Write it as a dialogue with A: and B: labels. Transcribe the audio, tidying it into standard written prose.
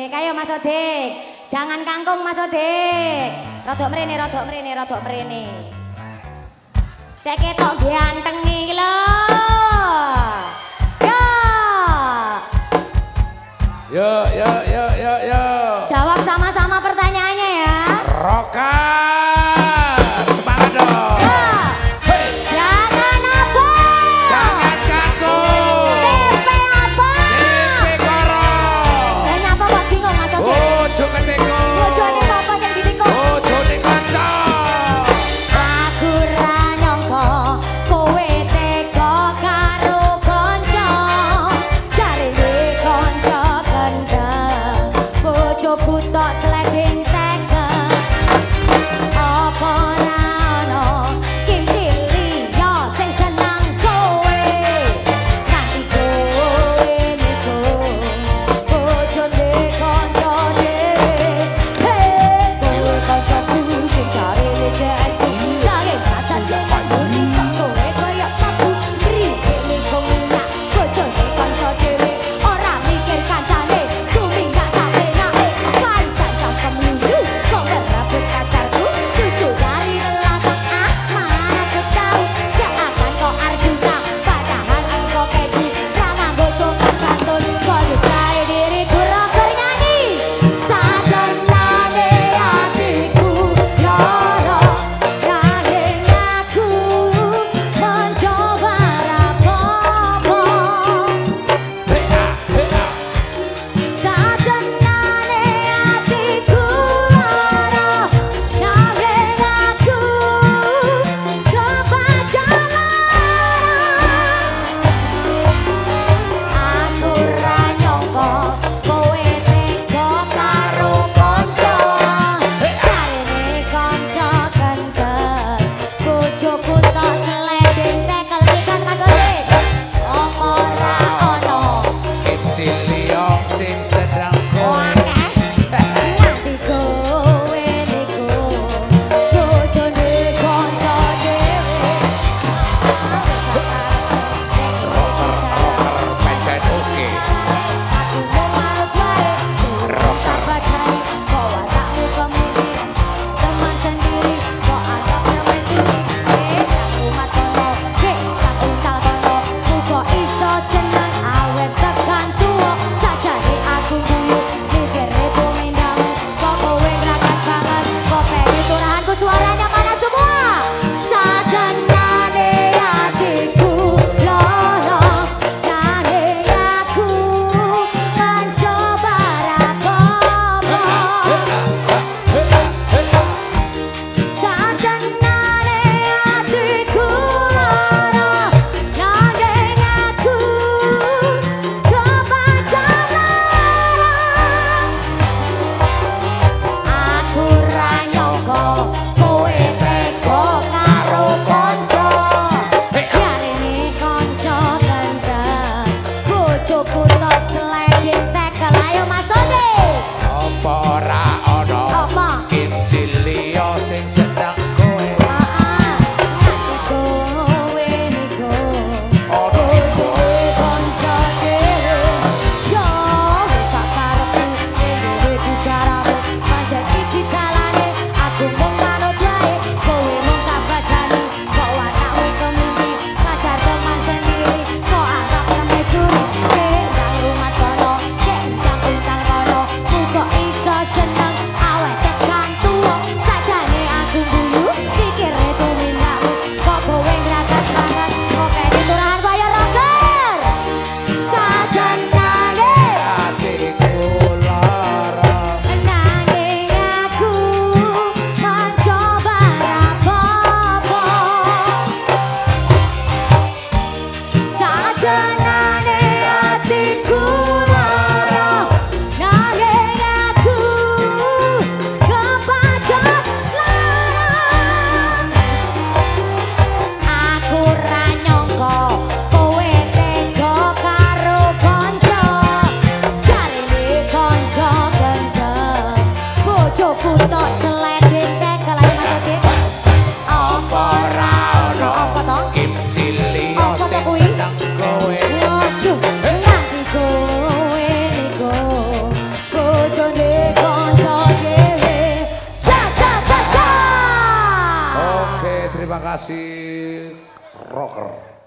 A: Odik, ayo Mas Odik. Jangan kangkung Mas Odik. Rodok mrene, rodok mrene, rodok mrene. Cek ketok ganteng iki lho.
B: Yo.
A: Jawab sama-sama pertanyaannya ya.
B: Rokan. Semangat dong.
A: Hey. Jangan apa?
B: Jangan kangkung.
A: Tempe apa?
B: Tempe korong.
A: Nyapa kok bingung Mas Odik?
B: Ojo ketinggung.
A: Bojone sapa sing ditinggung?
B: Bojone kanca.
A: Aku ra nyangka kowe tega karo kanca. Jarine kanca kendel. Bojoku tok sleding teken. Apa ora ono Kim Cilia sing seneng kowe. Nganti kowe niku bojone kanca dhewe. Hei, kowe kancaku sing jarine jesku. Nanging kadang yo muni kok kowe koyo aku. Rene kok minyak bojone kanca dhewe. Ora mikir kancane, tumindak sapenake. Pantan cangkem luru, kok ngerabut pacarku. Susu dari telapak mana aku tahu. Seakan kau Arjuna, padahal engkau keju. Ramanggo sopan santun, kau dustae diriku rocker nyanyi. Sajenane hatiku loro, nanging aku mencoba rapopo. Sajenane hatiku loro, nanging aku kepacaran. Aku ra nyangka kowe tega karo kanca. Jarine kanca kendel. Bojoku tok sleding tekel pisan Mas Odik. Apa ora ono
B: Kim Cilia sing sedang kowe.
A: nganti kowe niku bojone kanca dhewe.
B: Rocker pencet oke.
A: Aku mau marut wae, rocker badani, kok watakmu kemini. Teman sendiri, kok anggap remeh suri. Aku matono, tak untal kono. Muga iso seneng awet tekan tuwa. Sajane aku guyu, mikire kumendamu. Kok kowe ngragas banget, kok pengen turahanku suaranya mana semua. Sajenane hatiku loro, nanging aku mencoba rapopo. Sajenane hatiku loro, nanging aku kepacaran. Aku ra nyangka kowe tega karo kanca. Jarine kanca kendel. Bojoku tok sleding tekel. Ayo Mas Odik.
B: Apa ora ono
A: Apa?
B: Kim Cilia sing sedang kowe.
A: Nganti kowe niku bojone kanca dhewe. Yo wis sak karepku dhewe bicaramu. Pancen iki jalane aku mung manut wae. Kowe mung kabadani, kok watakmu kemini. Pacar teman sendiri, kok anggap remeh suri. Nang rumah kono, nang untal kono. Muga iso seneng awet tekan tuwa. Sajane aku guyu, pikire tumindamu. Kok kowe ngragas banget, kok pengen turahan kaya rocker. Sajenane
B: Hatiku lara.
A: nanging aku mencoba rapopo. Sajenane hatiku lara, nanging aku kepacaran. Aku ra nyangka kowe tega karo kanca. Jarine kanca kendel. Bojoku tok sleding tekel. Ayo Mas Odik.
B: Apa ora ono
A: Apa to?
B: Kim Cilia
A: Apa to
B: sing
A: kuwi?
B: sedang kowe.
A: Waduh, nganti kowe niku
B: terima kasih rocker.